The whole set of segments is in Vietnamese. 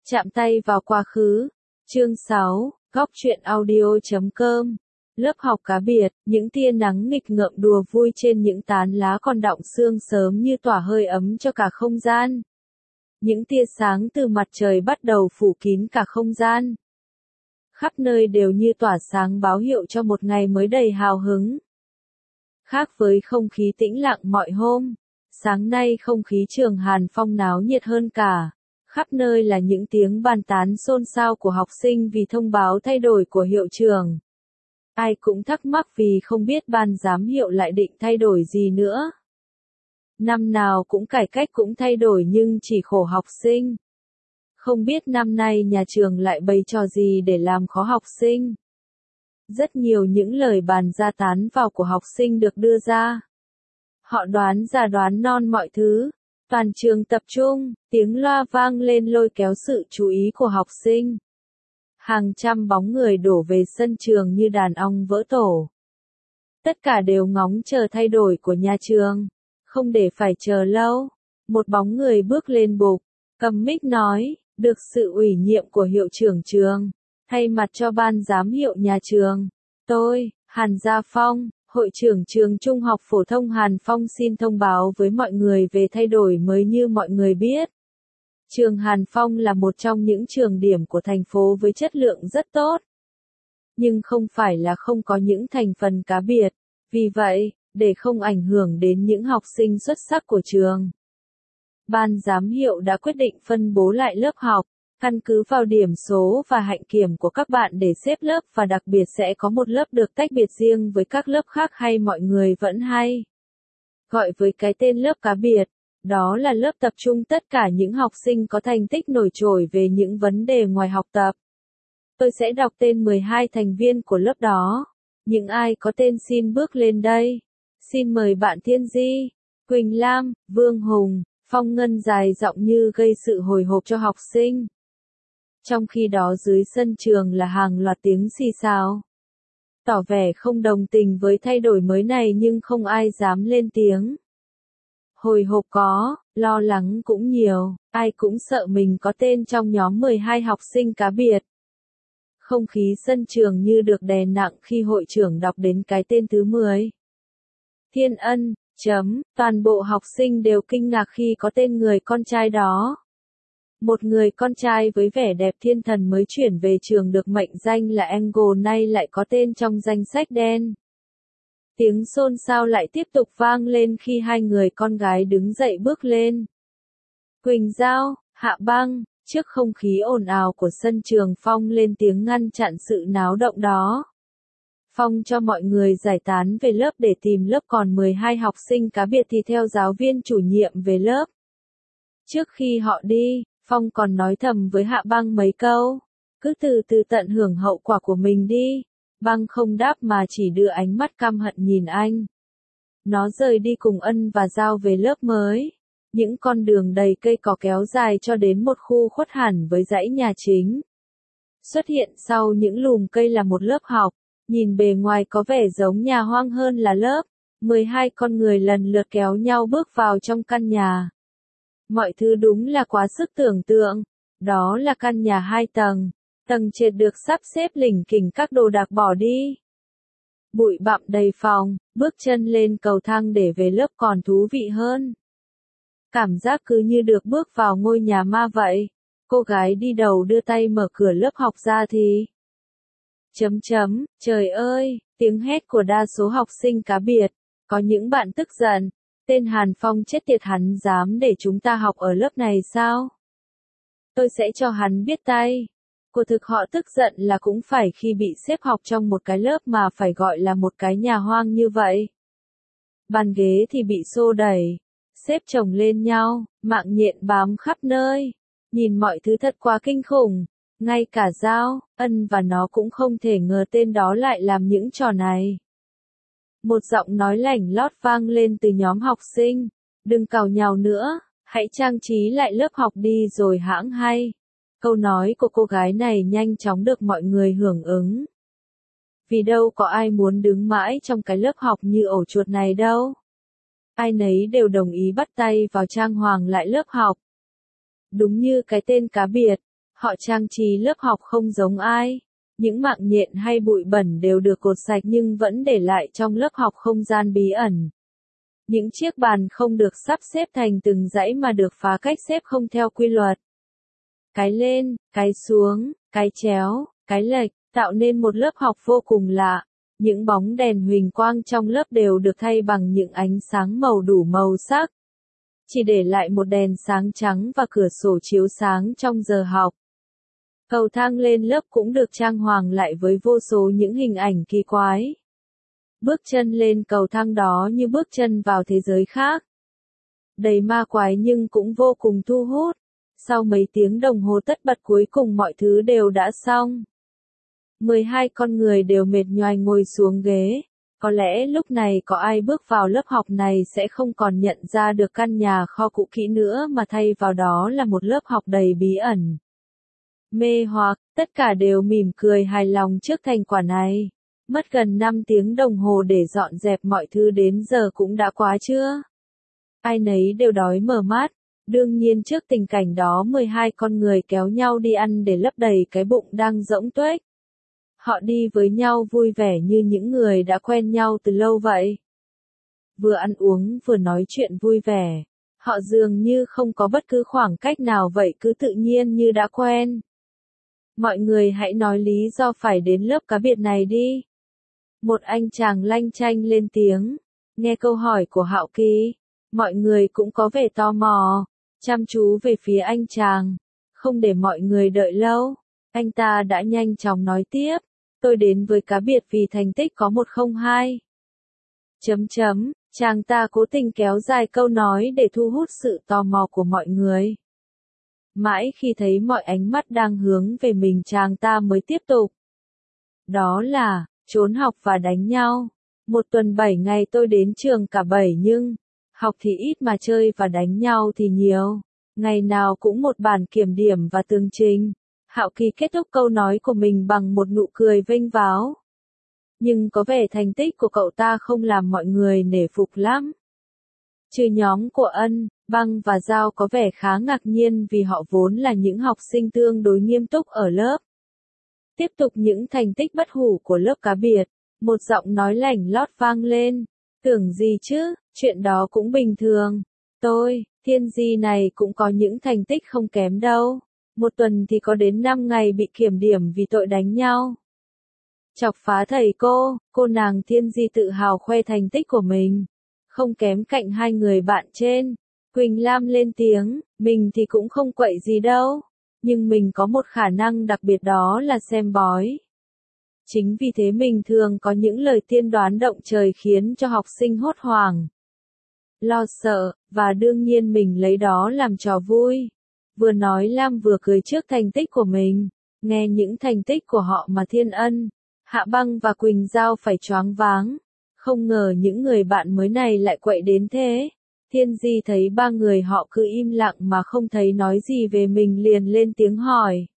Chạm tay vào quá khứ. Chương 6, Góc truyện audio.com. Lớp học cá biệt, những tia nắng nghịch ngợm đùa vui trên những tán lá còn đọng sương sớm như tỏa hơi ấm cho cả không gian. Những tia sáng từ mặt trời bắt đầu phủ kín cả không gian. Khắp nơi đều như tỏa sáng báo hiệu cho một ngày mới đầy hào hứng. Khác với không khí tĩnh lặng mọi hôm, sáng nay không khí trường Hàn Phong náo nhiệt hơn cả. Khắp nơi là những tiếng bàn tán xôn xao của học sinh vì thông báo thay đổi của hiệu trưởng. Ai cũng thắc mắc vì không biết ban giám hiệu lại định thay đổi gì nữa. Năm nào cũng cải cách cũng thay đổi nhưng chỉ khổ học sinh. Không biết năm nay nhà trường lại bày trò gì để làm khó học sinh. Rất nhiều những lời bàn ra tán vào của học sinh được đưa ra. Họ đoán ra đoán non mọi thứ. Toàn trường tập trung, tiếng loa vang lên lôi kéo sự chú ý của học sinh. Hàng trăm bóng người đổ về sân trường như đàn ong vỡ tổ. Tất cả đều ngóng chờ thay đổi của nhà trường. Không để phải chờ lâu, một bóng người bước lên bục, cầm mic nói, được sự ủy nhiệm của hiệu trưởng trường, thay mặt cho ban giám hiệu nhà trường. Tôi, Hàn Gia Phong, Hội trưởng trường Trung học phổ thông Hàn Phong xin thông báo với mọi người về thay đổi mới như mọi người biết. Trường Hàn Phong là một trong những trường điểm của thành phố với chất lượng rất tốt. Nhưng không phải là không có những thành phần cá biệt. Vì vậy, để không ảnh hưởng đến những học sinh xuất sắc của trường, ban giám hiệu đã quyết định phân bố lại lớp học, căn cứ vào điểm số và hạnh kiểm của các bạn để xếp lớp và đặc biệt sẽ có một lớp được tách biệt riêng với các lớp khác hay mọi người vẫn hay gọi với cái tên lớp cá biệt. Đó là lớp tập trung tất cả những học sinh có thành tích nổi trội về những vấn đề ngoài học tập. Tôi sẽ đọc tên 12 thành viên của lớp đó. Những ai có tên xin bước lên đây. Xin mời bạn Thiên Di, Quỳnh Lam, Vương Hùng, Phong Ngân dài giọng như gây sự hồi hộp cho học sinh. Trong khi đó dưới sân trường là hàng loạt tiếng xì xào. Tỏ vẻ không đồng tình với thay đổi mới này nhưng không ai dám lên tiếng. Hồi hộp có, lo lắng cũng nhiều, ai cũng sợ mình có tên trong nhóm 12 học sinh cá biệt. Không khí sân trường như được đè nặng khi hội trưởng đọc đến cái tên thứ 10. Thiên Ân, toàn bộ học sinh đều kinh ngạc khi có tên người con trai đó. Một người con trai với vẻ đẹp thiên thần mới chuyển về trường được mệnh danh là Angle nay lại có tên trong danh sách đen. Tiếng xôn xao lại tiếp tục vang lên khi hai người con gái đứng dậy bước lên. Quỳnh Giao, Hạ Băng, trước không khí ồn ào của sân trường Phong lên tiếng ngăn chặn sự náo động đó. Phong cho mọi người giải tán về lớp để tìm lớp còn 12 học sinh cá biệt thì theo giáo viên chủ nhiệm về lớp. Trước khi họ đi, Phong còn nói thầm với Hạ Băng mấy câu. Cứ từ từ tận hưởng hậu quả của mình đi. Băng không đáp mà chỉ đưa ánh mắt căm hận nhìn anh. Nó rời đi cùng Ân và Giao về lớp mới. Những con đường đầy cây cỏ kéo dài cho đến một khu khuất hẳn với dãy nhà chính. Xuất hiện sau những lùm cây là một lớp học. Nhìn bề ngoài có vẻ giống nhà hoang hơn là lớp. 12 con người lần lượt kéo nhau bước vào trong căn nhà. Mọi thứ đúng là quá sức tưởng tượng. Đó là căn nhà 2 tầng. Tầng trệt được sắp xếp lỉnh kỉnh các đồ đạc bỏ đi. Bụi bặm đầy phòng, bước chân lên cầu thang để về lớp còn thú vị hơn. Cảm giác cứ như được bước vào ngôi nhà ma vậy. Cô gái đi đầu đưa tay mở cửa lớp học ra thì... Trời ơi, tiếng hét của đa số học sinh cá biệt. Có những bạn tức giận. Tên Hàn Phong chết tiệt hắn dám để chúng ta học ở lớp này sao? Tôi sẽ cho hắn biết tay. Của thực họ tức giận là cũng phải khi bị xếp học trong một cái lớp mà phải gọi là một cái nhà hoang như vậy. Bàn ghế thì bị xô đẩy, xếp chồng lên nhau, mạng nhện bám khắp nơi. Nhìn mọi thứ thật quá kinh khủng. Ngay cả Giao, Ân và nó cũng không thể ngờ tên đó lại làm những trò này. Một giọng nói lảnh lót vang lên từ nhóm học sinh. Đừng càu nhàu nữa, hãy trang trí lại lớp học đi rồi hãng hay. Câu nói của cô gái này nhanh chóng được mọi người hưởng ứng. Vì đâu có ai muốn đứng mãi trong cái lớp học như ổ chuột này đâu. Ai nấy đều đồng ý bắt tay vào trang hoàng lại lớp học. Đúng như cái tên cá biệt, Họ trang trí lớp học không giống ai. Những mạng nhện hay bụi bẩn đều được cột sạch nhưng vẫn để lại trong lớp học không gian bí ẩn. Những chiếc bàn không được sắp xếp thành từng dãy mà được phá cách xếp không theo quy luật. Cái lên, cái xuống, cái chéo, cái lệch, tạo nên một lớp học vô cùng lạ. Những bóng đèn huỳnh quang trong lớp đều được thay bằng những ánh sáng màu đủ màu sắc. Chỉ để lại một đèn sáng trắng và cửa sổ chiếu sáng trong giờ học. Cầu thang lên lớp cũng được trang hoàng lại với vô số những hình ảnh kỳ quái. Bước chân lên cầu thang đó như bước chân vào thế giới khác. Đầy ma quái nhưng cũng vô cùng thu hút. Sau mấy tiếng đồng hồ tất bật cuối cùng mọi thứ đều đã xong. 12 con người đều mệt nhoài ngồi xuống ghế. Có lẽ lúc này có ai bước vào lớp học này sẽ không còn nhận ra được căn nhà kho cũ kỹ nữa mà thay vào đó là một lớp học đầy bí ẩn. Mê hoặc, tất cả đều mỉm cười hài lòng trước thành quả này. Mất gần 5 tiếng đồng hồ để dọn dẹp mọi thứ đến giờ cũng đã quá chưa? Ai nấy đều đói mở mắt. Đương nhiên trước tình cảnh đó 12 con người kéo nhau đi ăn để lấp đầy cái bụng đang rỗng tuếch. Họ đi với nhau vui vẻ như những người đã quen nhau từ lâu vậy. Vừa ăn uống vừa nói chuyện vui vẻ. Họ dường như không có bất cứ khoảng cách nào vậy, cứ tự nhiên như đã quen. Mọi người hãy nói lý do phải đến lớp cá biệt này đi. Một anh chàng lanh chanh lên tiếng. Nghe câu hỏi của Hạo Kỳ, mọi người cũng có vẻ tò mò, chăm chú về phía anh chàng. Không để mọi người đợi lâu, anh ta đã nhanh chóng nói tiếp. Tôi đến với cá biệt vì thành tích có 102. Chàng ta cố tình kéo dài câu nói để thu hút sự tò mò của mọi người. Mãi khi thấy mọi ánh mắt đang hướng về mình chàng ta mới tiếp tục. Đó là, trốn học và đánh nhau. Một tuần 7 ngày tôi đến trường cả 7 nhưng, học thì ít mà chơi và đánh nhau thì nhiều. Ngày nào cũng một bản kiểm điểm và tường trình. Hạo Kỳ kết thúc câu nói của mình bằng một nụ cười vênh váo. Nhưng có vẻ thành tích của cậu ta không làm mọi người nể phục lắm. Trừ nhóm của Ân, Băng và Giao có vẻ khá ngạc nhiên vì họ vốn là những học sinh tương đối nghiêm túc ở lớp. Tiếp tục những thành tích bất hủ của lớp cá biệt, một giọng nói lảnh lót vang lên. Tưởng gì chứ, chuyện đó cũng bình thường. Thiên Di này cũng có những thành tích không kém đâu. Một tuần thì có đến 5 ngày bị kiểm điểm vì tội đánh nhau. Chọc phá thầy cô nàng Thiên Di tự hào khoe thành tích của mình. Không kém cạnh hai người bạn trên. Quỳnh Lam lên tiếng, mình thì cũng không quậy gì đâu. Nhưng mình có một khả năng đặc biệt đó là xem bói. Chính vì thế mình thường có những lời tiên đoán động trời khiến cho học sinh hốt hoảng, lo sợ, và đương nhiên mình lấy đó làm trò vui. Vừa nói Lam vừa cười trước thành tích của mình. Nghe những thành tích của họ mà Thiên Ân, Hạ Băng và Quỳnh Giao phải choáng váng. Không ngờ những người bạn mới này lại quậy đến thế. Thiên Di thấy ba người họ cứ im lặng mà không thấy nói gì về mình liền lên tiếng hỏi.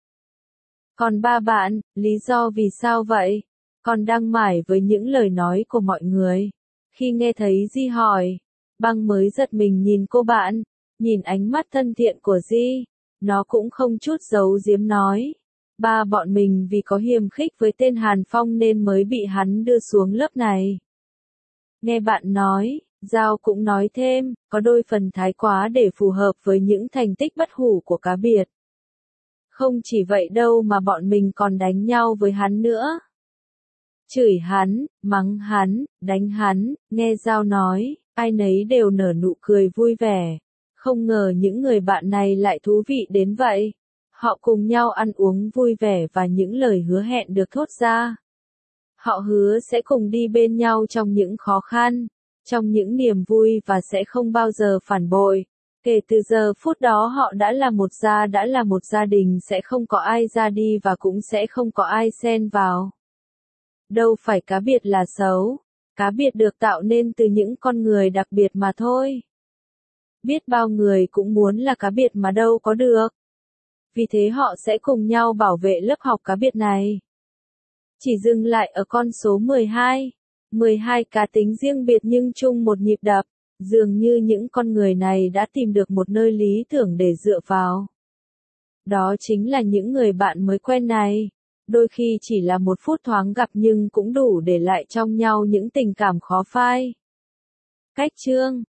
Còn ba bạn, lý do vì sao vậy? Còn đang mải với những lời nói của mọi người. Khi nghe thấy Di hỏi, Băng mới giật mình nhìn cô bạn, nhìn ánh mắt thân thiện của Di. Nó cũng không chút giấu giếm nói. Ba bọn mình vì có hiềm khích với tên Hàn Phong nên mới bị hắn đưa xuống lớp này. Nghe bạn nói, Giao cũng nói thêm, có đôi phần thái quá để phù hợp với những thành tích bất hủ của cá biệt. Không chỉ vậy đâu mà bọn mình còn đánh nhau với hắn nữa. Chửi hắn, mắng hắn, đánh hắn, nghe Giao nói, ai nấy đều nở nụ cười vui vẻ. Không ngờ những người bạn này lại thú vị đến vậy. Họ cùng nhau ăn uống vui vẻ và những lời hứa hẹn được thốt ra. Họ hứa sẽ cùng đi bên nhau trong những khó khăn, trong những niềm vui và sẽ không bao giờ phản bội. Kể từ giờ phút đó họ đã là một gia đình, sẽ không có ai ra đi và cũng sẽ không có ai xen vào. Đâu phải cá biệt là xấu, cá biệt được tạo nên từ những con người đặc biệt mà thôi. Biết bao người cũng muốn là cá biệt mà đâu có được. Vì thế họ sẽ cùng nhau bảo vệ lớp học cá biệt này. Chỉ dừng lại ở con số 12. 12 cá tính riêng biệt nhưng chung một nhịp đập. Dường như những con người này đã tìm được một nơi lý tưởng để dựa vào. Đó chính là những người bạn mới quen này. Đôi khi chỉ là một phút thoáng gặp nhưng cũng đủ để lại trong nhau những tình cảm khó phai. Cách chương